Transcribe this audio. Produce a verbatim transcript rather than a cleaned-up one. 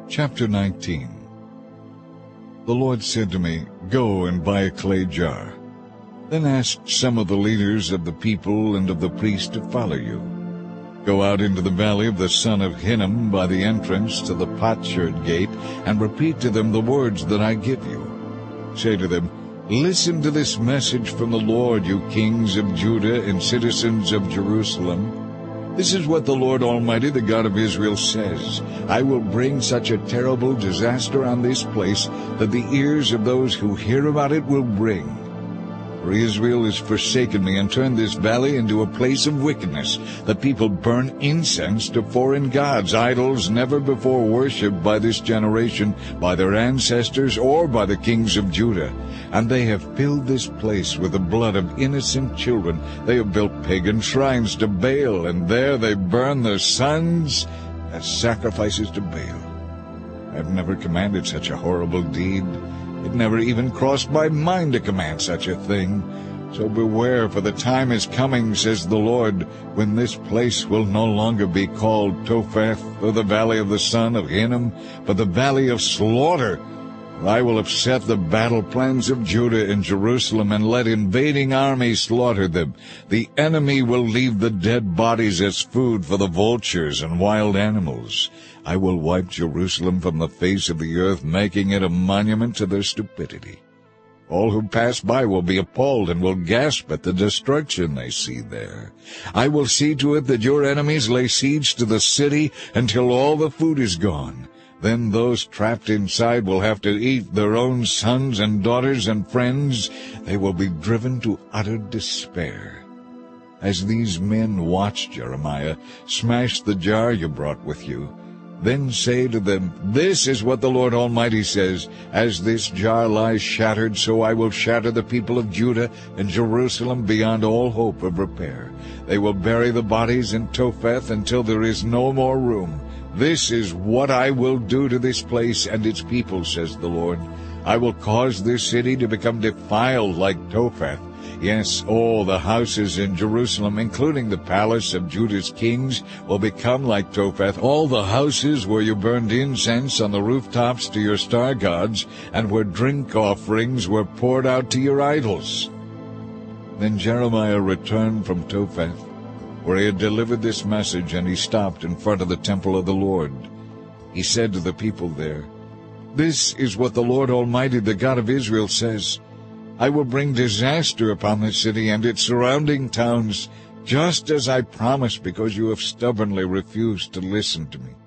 Chapter nineteen. The Lord said to me, "Go and buy a clay jar. Then ask some of the leaders of the people and of the priests to follow you. Go out into the valley of the son of Hinnom by the entrance to the potsherd gate, and repeat to them the words that I give you. Say to them, 'Listen to this message from the Lord, you kings of Judah and citizens of Jerusalem. This is what the Lord Almighty, the God of Israel, says. I will bring such a terrible disaster on this place that the ears of those who hear about it will ring. For Israel has forsaken me and turned this valley into a place of wickedness. The people burn incense to foreign gods, idols never before worshipped by this generation, by their ancestors, or by the kings of Judah. And they have filled this place with the blood of innocent children. They have built pagan shrines to Baal, and there they burn their sons as sacrifices to Baal. I have never commanded such a horrible deed. It never even crossed my mind to command such a thing. So beware, for the time is coming, says the Lord, when this place will no longer be called Topheth, or the valley of the son of Hinnom, but the valley of slaughter. I will upset the battle plans of Judah and Jerusalem, and let invading armies slaughter them. The enemy will leave the dead bodies as food for the vultures and wild animals. I will wipe Jerusalem from the face of the earth, making it a monument to their stupidity. All who pass by will be appalled and will gasp at the destruction they see there. I will see to it that your enemies lay siege to the city until all the food is gone. Then those trapped inside will have to eat their own sons and daughters and friends. They will be driven to utter despair. As these men watch Jeremiah, smash the jar you brought with you. Then say to them, 'This is what the Lord Almighty says. As this jar lies shattered, so I will shatter the people of Judah and Jerusalem beyond all hope of repair. They will bury the bodies in Topheth until there is no more room. This is what I will do to this place and its people, says the Lord. I will cause this city to become defiled like Topheth. Yes, all the houses in Jerusalem, including the palace of Judah's kings, will become like Topheth. All the houses where you burned incense on the rooftops to your star gods, and where drink offerings were poured out to your idols.' Then Jeremiah returned from Topheth, where he had delivered this message, and he stopped in front of the temple of the Lord. He said to the people there, 'This is what the Lord Almighty, the God of Israel, says. I will bring disaster upon this city and its surrounding towns, just as I promised, because you have stubbornly refused to listen to me.